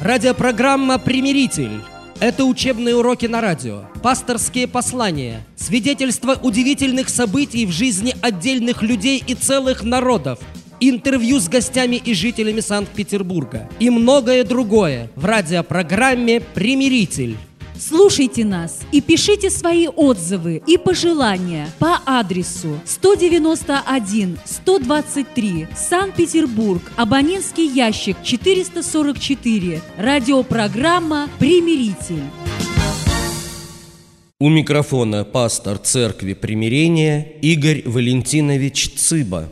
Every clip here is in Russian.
Радиопрограмма «Примиритель». Это учебные уроки на радио, пасторские послания, свидетельства удивительных событий в жизни отдельных людей и целых народов, интервью с гостями и жителями Санкт-Петербурга и многое другое в радиопрограмме «Примиритель». Слушайте нас и пишите свои отзывы и пожелания по адресу 191-123, Санкт-Петербург, абонентский ящик 444, радиопрограмма «Примиритель». У микрофона пастор Церкви Примирения Игорь Валентинович Цыба.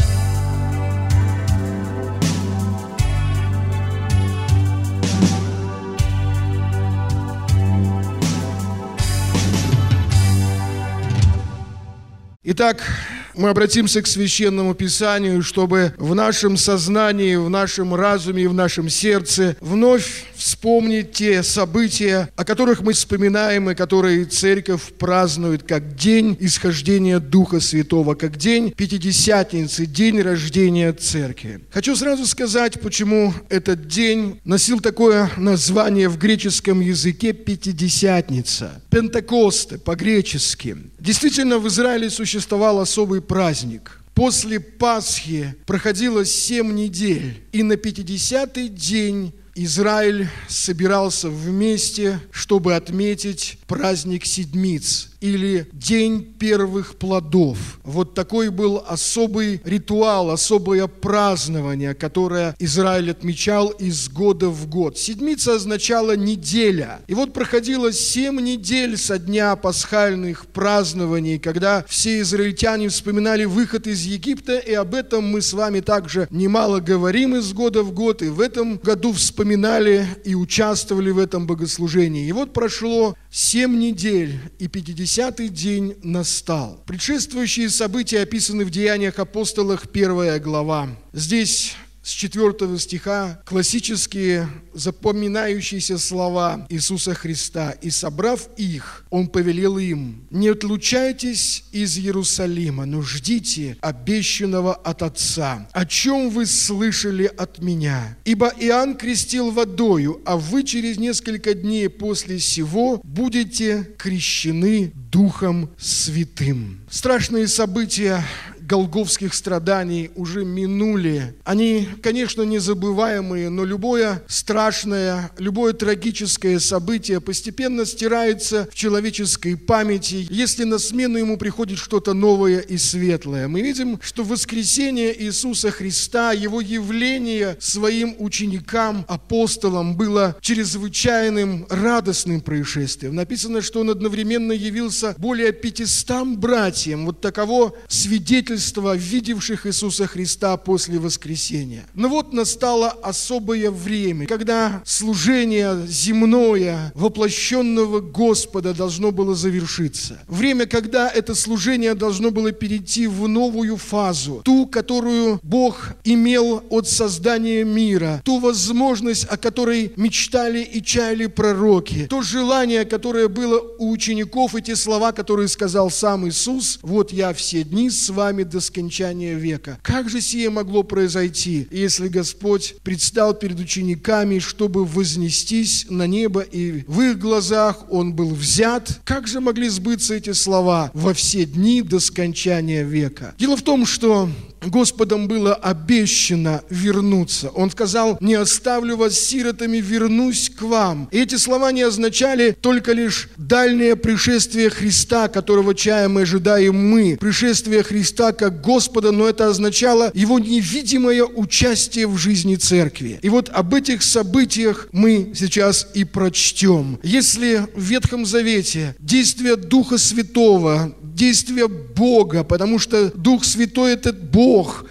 Итак, мы обратимся к Священному Писанию, чтобы в нашем сознании, в нашем разуме и в нашем сердце вновь вспомнить те события, о которых мы вспоминаем и которые Церковь празднует как день исхождения Духа Святого, как день Пятидесятницы, день рождения Церкви. Хочу сразу сказать, почему этот день носил такое название в греческом языке Пятидесятница, Пентекосте по-гречески. Действительно, в Израиле существовал особый праздник. После Пасхи проходило 7 недель, и на 50-й день Израиль собирался вместе, чтобы отметить праздник Седмиц, или День первых плодов. Вот такой был особый ритуал, особое празднование, которое Израиль отмечал из года в год. Седмица означала неделя. И вот проходило 7 недель со дня пасхальных празднований, когда все израильтяне вспоминали выход из Египта, и об этом мы с вами также немало говорим из года в год, и в этом году вспоминали и участвовали в этом богослужении. И вот прошло 7 недель, и 50-й день настал. Предшествующие события описаны в Деяниях апостолов, 1 глава. Здесь с 4 стиха классические запоминающиеся слова Иисуса Христа. «И собрав их, Он повелел им: не отлучайтесь из Иерусалима, но ждите обещанного от Отца, о чем вы слышали от Меня. Ибо Иоанн крестил водою, а вы через несколько дней после сего будете крещены Духом Святым». Страшные события голгофских страданий уже минули. Они, конечно, незабываемые, но любое страшное, любое трагическое событие постепенно стирается в человеческой памяти, если на смену ему приходит что-то новое и светлое. Мы видим, что воскресение Иисуса Христа, Его явление своим ученикам, апостолам, было чрезвычайным радостным происшествием. Написано, что Он одновременно явился более 500 братьям. Вот таково свидетельство видевших Иисуса Христа после воскресения. Но вот настало особое время, когда служение земное воплощенного Господа должно было завершиться. Время, когда это служение должно было перейти в новую фазу, ту, которую Бог имел от создания мира, ту возможность, о которой мечтали и чаяли пророки, то желание, которое было у учеников, и те слова, которые сказал сам Иисус: «Вот я все дни с вами до скончания века». Как же сие могло произойти, если Господь предстал перед учениками, чтобы вознестись на небо, и в их глазах Он был взят? Как же могли сбыться эти слова: «во все дни до скончания века»? Дело в том, что Господом было обещано вернуться. Он сказал: «Не оставлю вас сиротами, вернусь к вам». И эти слова не означали только лишь дальнее пришествие Христа, которого чаем и ожидаем мы, пришествие Христа как Господа, но это означало Его невидимое участие в жизни Церкви. И вот об этих событиях мы сейчас и прочтем. Если в Ветхом Завете действие Духа Святого, действие Бога, потому что Дух Святой – это Бог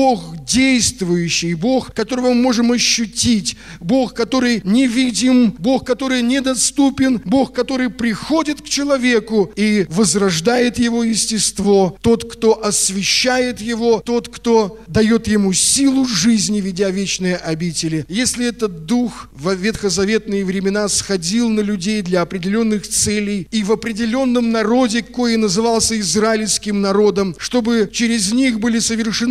действующий, Бог, которого мы можем ощутить, Бог, который невидим, Бог, который недоступен, Бог, который приходит к человеку и возрождает его естество, тот, кто освящает его, тот, кто дает ему силу жизни, ведя вечные обители. Если этот Дух в ветхозаветные времена сходил на людей для определенных целей и в определенном народе, кое назывался израильским народом, чтобы через них были совершены замыслы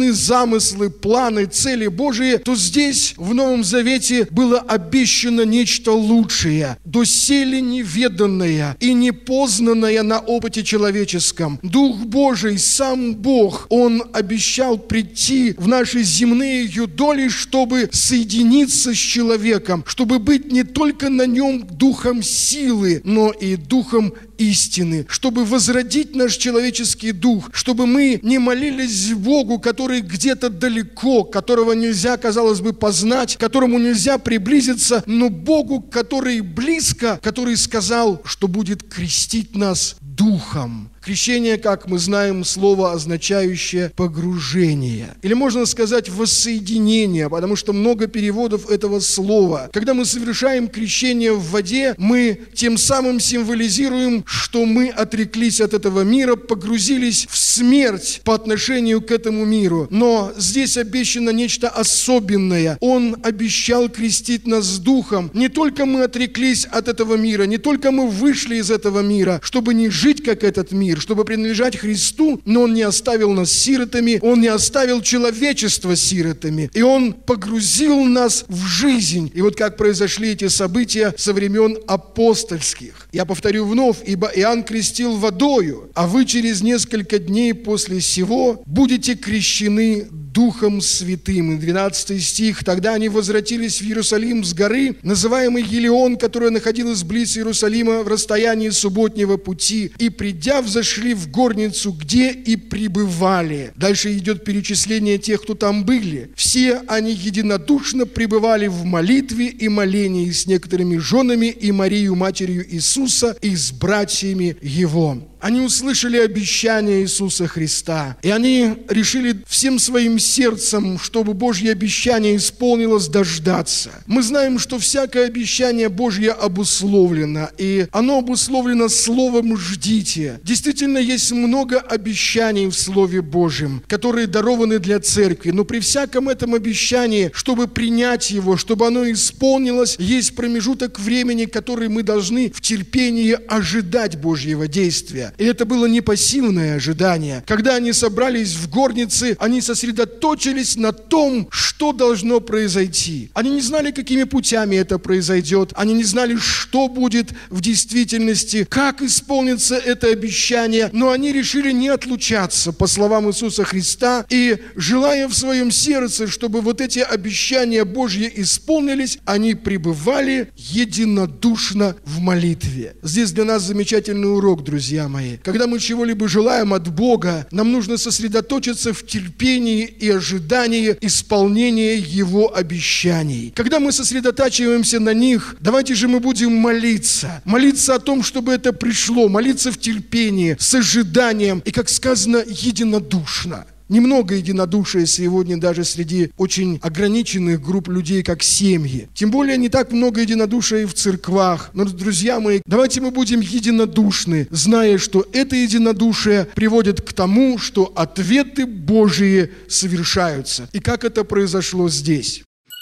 замыслы, планы, цели Божии, то здесь, в Новом Завете, было обещано нечто лучшее, доселе неведанное и непознанное на опыте человеческом. Дух Божий, сам Бог, Он обещал прийти в наши земные юдоли, чтобы соединиться с человеком, чтобы быть не только на нем духом силы, но и духом истины, чтобы возродить наш человеческий дух, чтобы мы не молились Богу, который где-то далеко, которого нельзя, казалось бы, познать, к которому нельзя приблизиться, но Богу, который близко, который сказал, что будет крестить нас Духом. Крещение, как мы знаем, слово, означающее погружение. Или можно сказать воссоединение, потому что много переводов этого слова. Когда мы совершаем крещение в воде, мы тем самым символизируем, что мы отреклись от этого мира, погрузились в смерть по отношению к этому миру. Но здесь обещано нечто особенное. Он обещал крестить нас Духом. Не только мы отреклись от этого мира, не только мы вышли из этого мира, чтобы не жить, как этот мир, чтобы принадлежать Христу, но Он не оставил нас сиротами, Он не оставил человечество сиротами, и Он погрузил нас в жизнь. И вот как произошли эти события со времен апостольских. Я повторю вновь, ибо Иоанн крестил водою, а вы через несколько дней после сего будете крещены Духом Святым. И 12 стих. Тогда они возвратились в Иерусалим с горы, называемой Елеон, которая находилась близ Иерусалима в расстоянии субботнего пути, и, придя, взошли в горницу, где и пребывали. Дальше идет перечисление тех, кто там были. Все они единодушно пребывали в молитве и молении с некоторыми женами и Марию, матерью Иисуса, и с братьями Его. Они услышали обещание Иисуса Христа, и они решили всем своим сердцем, чтобы Божье обещание исполнилось, дождаться. Мы знаем, что всякое обещание Божье обусловлено, и оно обусловлено словом «ждите». Действительно, есть много обещаний в Слове Божьем, которые дарованы для церкви, но при всяком этом обещании, чтобы принять его, чтобы оно исполнилось, есть промежуток времени, который мы должны в терпении ожидать Божьего действия. И это было не пассивное ожидание. Когда они собрались в горнице, они сосредоточились на том, что должно произойти. Они не знали, какими путями это произойдет. Они не знали, что будет в действительности, как исполнится это обещание. Но они решили не отлучаться, по словам Иисуса Христа, и, желая в своем сердце, чтобы вот эти обещания Божьи исполнились, они пребывали единодушно в молитве. Здесь для нас замечательный урок, друзья мои. Когда мы чего-либо желаем от Бога, нам нужно сосредоточиться в терпении и ожидании исполнения Его обещаний. Когда мы сосредотачиваемся на них, давайте же мы будем молиться. Молиться о том, чтобы это пришло, молиться в терпении, с ожиданием и, как сказано, единодушно. Немного единодушия сегодня даже среди очень ограниченных групп людей, как семьи. Тем более не так много единодушия и в церквах. Но, друзья мои, давайте мы будем единодушны, зная, что это единодушие приводит к тому, что ответы Божьи совершаются. И как это произошло здесь?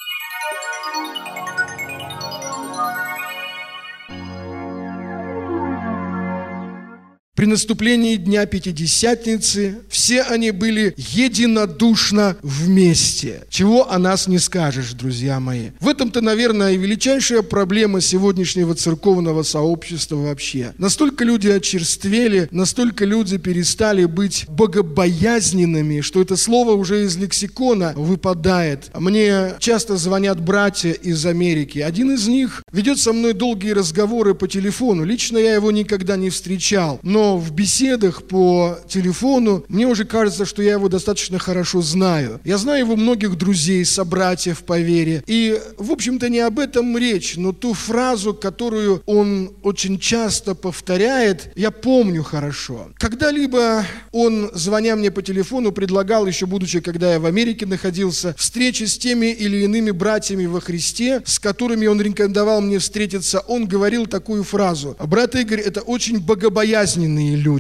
При наступлении Дня Пятидесятницы все они были единодушно вместе. Чего о нас не скажешь, друзья мои. В этом-то, наверное, и величайшая проблема сегодняшнего церковного сообщества вообще. Настолько люди очерствели, настолько люди перестали быть богобоязненными, что это слово уже из лексикона выпадает. Мне часто звонят братья из Америки. Один из них ведет со мной долгие разговоры по телефону. Лично я его никогда не встречал, но в беседах по телефону мне уже кажется, что я его достаточно хорошо знаю. Я знаю его многих друзей, собратьев по вере. И, в общем-то, не об этом речь, но ту фразу, которую он очень часто повторяет, я помню хорошо. Когда-либо он, звоня мне по телефону, предлагал, еще будучи, когда я в Америке находился, встречи с теми или иными братьями во Христе, с которыми он рекомендовал мне встретиться. Он говорил такую фразу: «Брат Игорь, это очень богобоязненные люди».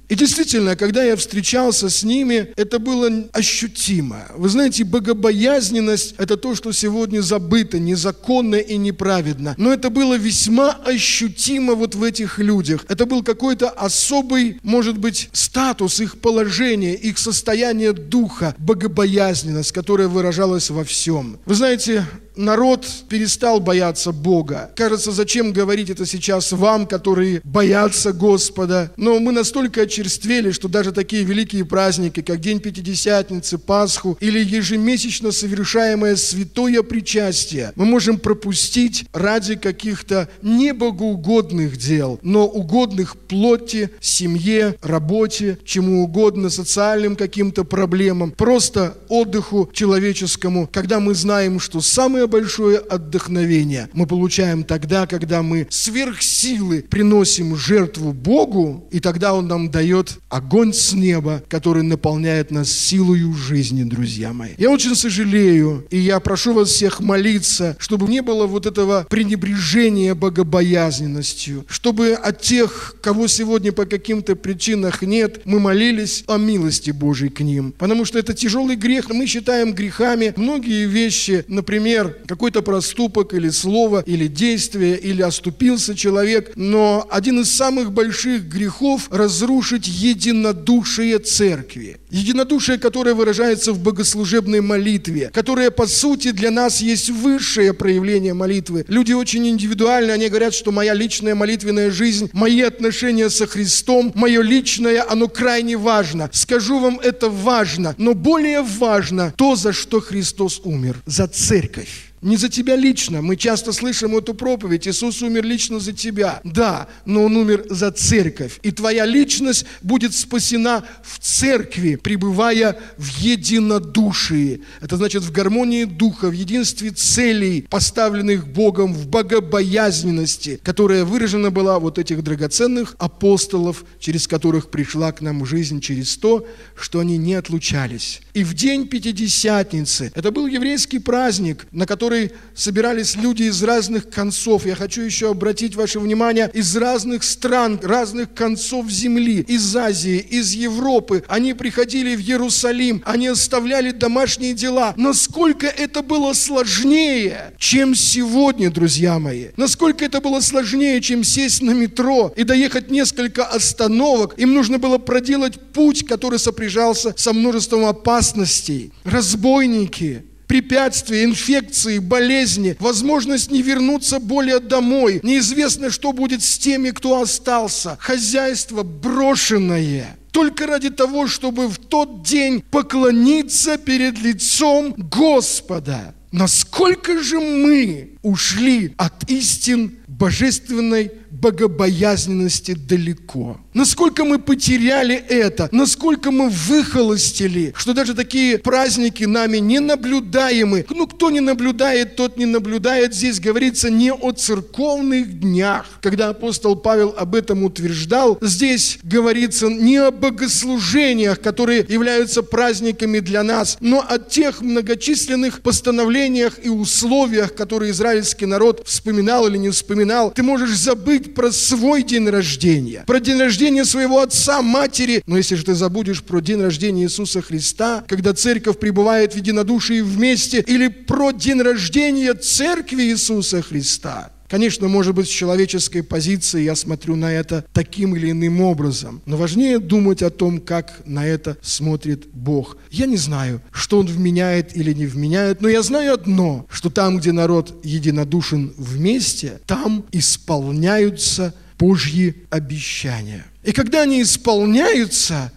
И действительно, когда я встречался с ними, это было ощутимо. Вы знаете, богобоязненность – это то, что сегодня забыто, незаконно и неправедно. Но это было весьма ощутимо вот в этих людях. Это был какой-то особый, может быть, статус, их положения, их состояние духа, богобоязненность, которая выражалась во всем. Вы знаете, народ перестал бояться Бога. Кажется, зачем говорить это сейчас вам, которые боятся Господа? Но мы настолько очерствели, что даже такие великие праздники, как День Пятидесятницы, Пасху или ежемесячно совершаемое святое причастие, мы можем пропустить ради каких-то небогоугодных дел, но угодных плоти, семье, работе, чему угодно, социальным каким-то проблемам, просто отдыху человеческому, когда мы знаем, что самое большое отдохновение мы получаем тогда, когда мы сверх силы приносим жертву Богу, и тогда Он нам дает огонь с неба, который наполняет нас силою жизни, друзья мои. Я очень сожалею, и я прошу вас всех молиться, чтобы не было вот этого пренебрежения богобоязненностью, чтобы от тех, кого сегодня по каким-то причинах нет, мы молились о милости Божьей к ним, потому что это тяжелый грех, мы считаем грехами многие вещи, например, какой-то проступок или слово, или действие, или оступился человек, но один из самых больших грехов – разрушить единодушие церкви. Единодушие, которое выражается в богослужебной молитве, которое, по сути, для нас есть высшее проявление молитвы. Люди очень индивидуальны, они говорят, что моя личная молитвенная жизнь, мои отношения со Христом, мое личное, оно крайне важно. Скажу вам, это важно, но более важно то, за что Христос умер, за церковь. Не за тебя лично. Мы часто слышим эту проповедь. Иисус умер лично за тебя. Да, но Он умер за церковь. И твоя личность будет спасена в церкви, пребывая в единодушии. Это значит в гармонии духа, в единстве целей, поставленных Богом, в богобоязненности, которая выражена была вот этих драгоценных апостолов, через которых пришла к нам жизнь, через то, что они не отлучались. И в день Пятидесятницы, это был еврейский праздник, на который собирались люди из разных концов. Я хочу еще обратить ваше внимание, из разных стран, разных концов земли, из Азии, из Европы. Они приходили в Иерусалим, они оставляли домашние дела. Насколько это было сложнее, чем сегодня, друзья мои. Насколько это было сложнее, чем сесть на метро и доехать несколько остановок. Им нужно было проделать путь, который сопряжался со множеством опасностей. Разбойники, препятствия, инфекции, болезни, возможность не вернуться более домой. Неизвестно, что будет с теми, кто остался. Хозяйство брошенное. Только ради того, чтобы в тот день поклониться перед лицом Господа. Насколько же мы ушли от истин божественной богобоязненности далеко. Насколько мы потеряли это, насколько мы выхолостили, что даже такие праздники нами не наблюдаемы. Ну, кто не наблюдает, тот не наблюдает. Здесь говорится не о церковных днях. Когда апостол Павел об этом утверждал, здесь говорится не о богослужениях, которые являются праздниками для нас, но о тех многочисленных постановлениях и условиях, которые израильский народ вспоминал или не вспоминал. Ты можешь забыть про свой день рождения, про день рождения своего отца, матери. Но если же ты забудешь про день рождения Иисуса Христа, когда церковь пребывает в единодушии вместе, или про день рождения церкви Иисуса Христа, конечно, может быть, с человеческой позиции я смотрю на это таким или иным образом. Но важнее думать о том, как на это смотрит Бог. Я не знаю, что Он вменяет или не вменяет, но я знаю одно, что там, где народ единодушен вместе, там исполняются Божьи обещания. И когда они исполняются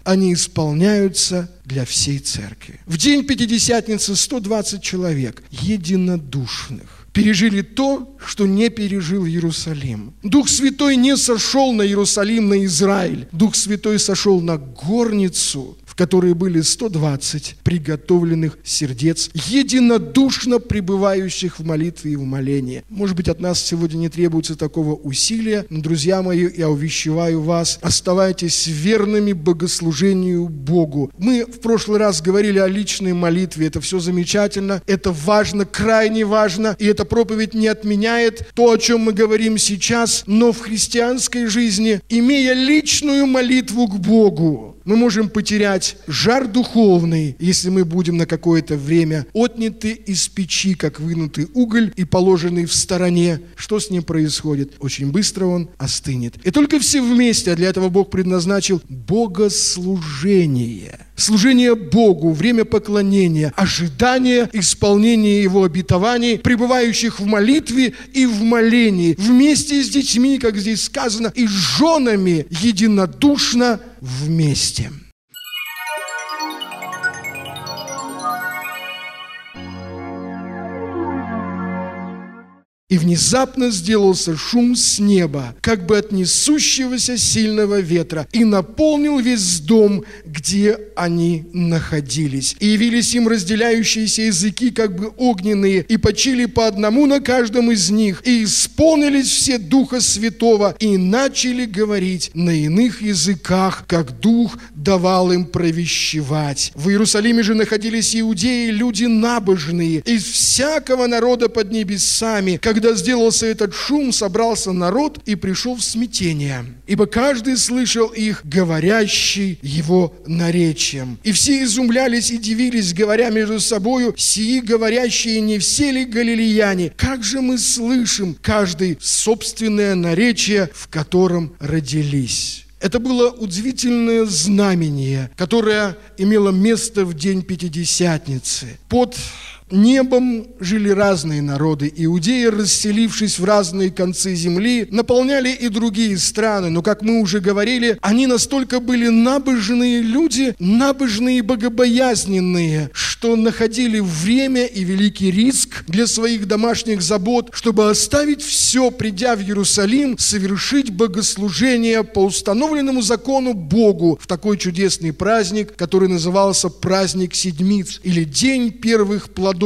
для всей церкви. В день Пятидесятницы 120 человек единодушных пережили то, что не пережил Иерусалим. Дух Святой не сошел на Иерусалим, на Израиль. Дух Святой сошел на горницу, в которые были 120 приготовленных сердец, единодушно пребывающих в молитве и в молении. Может быть, от нас сегодня не требуется такого усилия, но, друзья мои, я увещеваю вас, оставайтесь верными богослужению Богу. Мы в прошлый раз говорили о личной молитве, это все замечательно, это важно, крайне важно, и эта проповедь не отменяет то, о чем мы говорим сейчас, но в христианской жизни, имея личную молитву к Богу, мы можем потерять жар духовный, если мы будем на какое-то время отняты из печи, как вынутый уголь, и положенный в стороне. Что с ним происходит? Очень быстро он остынет. И только все вместе, а для этого Бог предназначил богослужение. Служение Богу, время поклонения, ожидание исполнения Его обетований, пребывающих в молитве и в молении, вместе с детьми, как здесь сказано, и с женами единодушно вместе. И внезапно сделался шум с неба, как бы от несущегося сильного ветра, и наполнил весь дом, где они находились. И явились им разделяющиеся языки, как бы огненные, и почили по одному на каждом из них, и исполнились все Духа Святого, и начали говорить на иных языках, как Дух давал им провещевать. В Иерусалиме же находились иудеи, люди набожные, из всякого народа под небесами. Когда сделался этот шум, собрался народ и пришел в смятение, ибо каждый слышал их, говорящий его наречием. И все изумлялись и дивились, говоря между собою: сии говорящие не все ли галилеяне? Как же мы слышим каждый собственное наречие, в котором родились? Это было удивительное знамение, которое имело место в день Пятидесятницы. Под небом жили разные народы. Иудеи, расселившись в разные концы земли, наполняли и другие страны. Но, как мы уже говорили, они настолько были набожные люди, набожные и богобоязненные, что находили время и великий риск для своих домашних забот, чтобы оставить все, придя в Иерусалим, совершить богослужение по установленному закону Богу в такой чудесный праздник, который назывался праздник Седмиц или День первых плодов,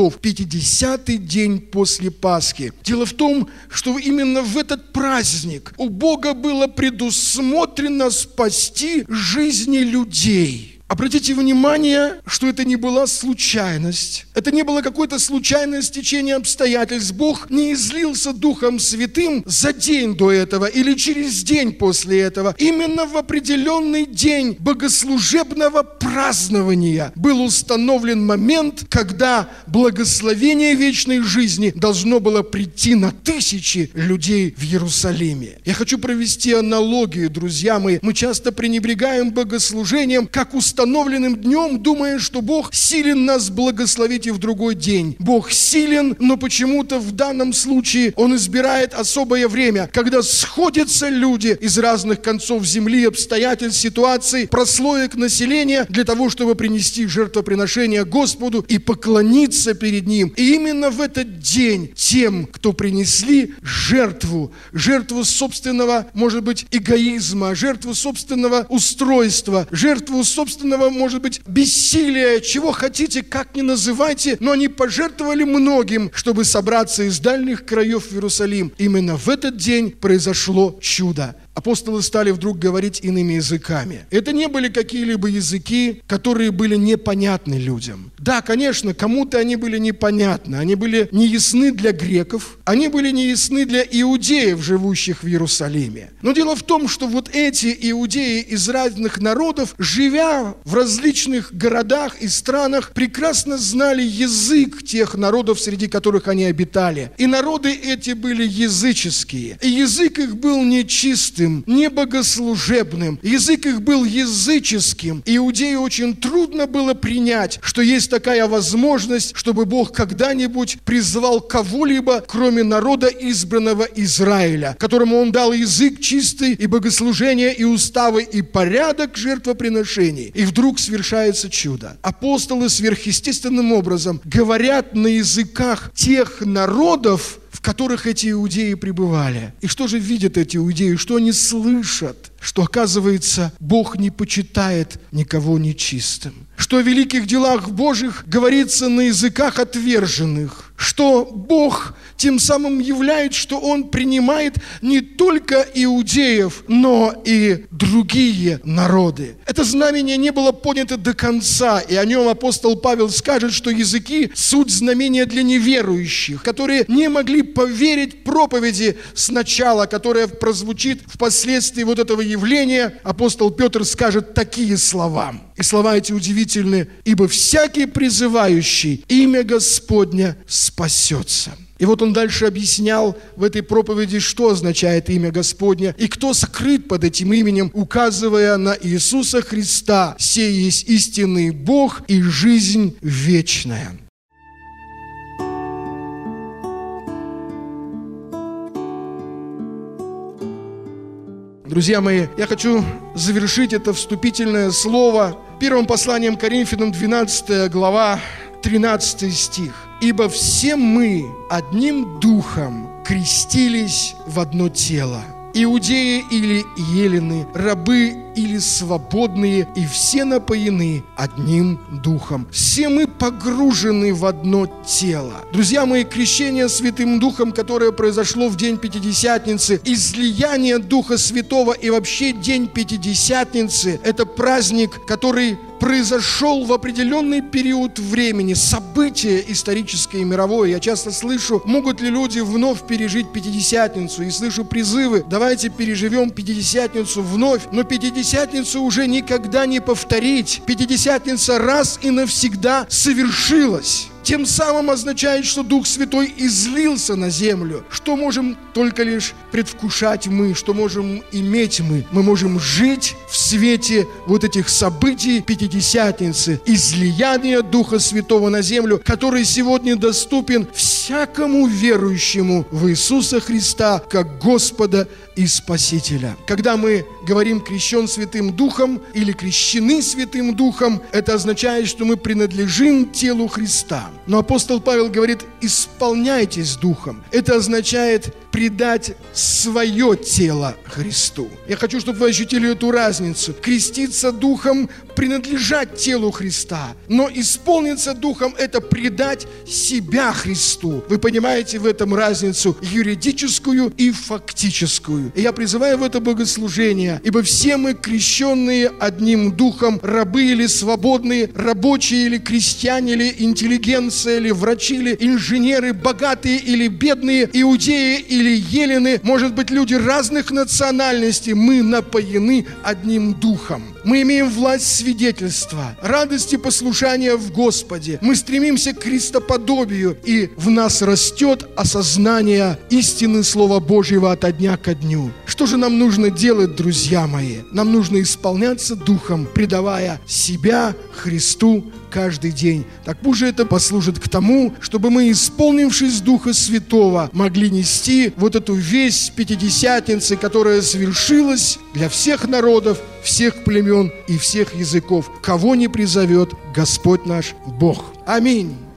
50-й день после Пасхи. Дело в том, что именно в этот праздник у Бога было предусмотрено спасти жизни людей. Обратите внимание, что это не была случайность. Это не было какое-то случайное стечение обстоятельств. Бог не излился Духом Святым за день до этого или через день после этого. Именно в определенный день богослужебного празднования был установлен момент, когда благословение вечной жизни должно было прийти на тысячи людей в Иерусалиме. Я хочу провести аналогию, друзья мои. Мы часто пренебрегаем богослужением как установленным днем, думая, что Бог силен нас благословить и в другой день. Бог силен, но почему-то в данном случае Он избирает особое время, когда сходятся люди из разных концов земли, обстоятельств, ситуаций, прослоек населения для того, чтобы принести жертвоприношение Господу и поклониться перед Ним. И именно в этот день тем, кто принесли жертву собственного, может быть, эгоизма, жертву собственного устройства, жертву собственного, может быть, бессилия, чего хотите, как ни называйте, но они пожертвовали многим, чтобы собраться из дальних краев в Иерусалим. Именно в этот день произошло чудо. Апостолы стали вдруг говорить иными языками. Это не были какие-либо языки, которые были непонятны людям. Да, конечно, кому-то они были непонятны. Они были неясны для греков, они были неясны для иудеев, живущих в Иерусалиме. Но дело в том, что вот эти иудеи из разных народов, живя в различных городах и странах, прекрасно знали язык тех народов, среди которых они обитали. И народы эти были языческие. И язык их был нечистый, не богослужебным. Язык их был языческим. Иудею очень трудно было принять, что есть такая возможность, чтобы Бог когда-нибудь призвал кого-либо, кроме народа избранного Израиля, которому Он дал язык чистый, и богослужение, и уставы, и порядок жертвоприношений. И вдруг совершается чудо. Апостолы сверхъестественным образом говорят на языках тех народов, в которых эти иудеи пребывали. И что же видят эти иудеи? Что они слышат? что, оказывается, Бог не почитает никого нечистым, что о великих делах Божьих говорится на языках отверженных, что Бог тем самым являет, что Он принимает не только иудеев, но и другие народы. Это знамение не было понято до конца, и о нем апостол Павел скажет, что языки – суть знамения для неверующих, которые не могли поверить проповеди сначала, которая прозвучит впоследствии вот этого явления. Апостол Петр скажет такие слова. И слова эти удивительны: «Ибо всякий призывающий имя Господня спасется». И вот он дальше объяснял в этой проповеди, что означает имя Господня и кто скрыт под этим именем, указывая на Иисуса Христа. «Сей есть истинный Бог и жизнь вечная». Друзья мои, я хочу завершить это вступительное слово первым посланием Коринфянам, 12 глава, 13 стих. «Ибо все мы одним духом крестились в одно тело, иудеи или елены, рабы или свободные, и все напоены одним духом». Все мы погружены в одно тело. Друзья мои, крещение Святым Духом, которое произошло в день Пятидесятницы, излияние Духа Святого и вообще день Пятидесятницы – это праздник, который произошел в определенный период времени, событие историческое и мировое. Я часто слышу, могут ли люди вновь пережить Пятидесятницу, и слышу призывы: давайте переживем Пятидесятницу вновь, но Пятидесятницу уже никогда не повторить. Пятидесятница раз и навсегда совершилась. Тем самым означает, что Дух Святой излился на землю. Что можем только лишь предвкушать мы, что можем иметь мы? Мы можем жить в свете вот этих событий Пятидесятницы, излияния Духа Святого на землю, который сегодня доступен всякому верующему в Иисуса Христа как Господа и Спасителя. Когда мы говорим «крещен Святым Духом» или «крещены Святым Духом», это означает, что мы принадлежим телу Христа. Но апостол Павел говорит: «исполняйтесь Духом». Это означает предать свое тело Христу. Я хочу, чтобы вы ощутили эту разницу. Креститься Духом – принадлежать телу Христа, но исполниться Духом – это предать себя Христу. Вы понимаете в этом разницу юридическую и фактическую. И я призываю в это богослужение: ибо все мы крещенные одним Духом, рабы или свободные, рабочие или крестьяне, или интеллигенция, или врачи, или инженеры, богатые или бедные, иудеи или елены, может быть, люди разных национальностей, мы напоены одним Духом. Мы имеем власть свидетельства, радости послушания в Господе. Мы стремимся к христоподобию, и в нас растет осознание истины Слова Божьего ото дня ко дню. Что же нам нужно делать, друзья мои? Нам нужно исполняться Духом, предавая себя Христу каждый день. Так пусть же это послужит к тому, чтобы мы, исполнившись Духа Святого, могли нести вот эту весть Пятидесятницы, которая совершилась для всех народов, всех племен и всех языков, кого не призовет Господь наш Бог. Аминь.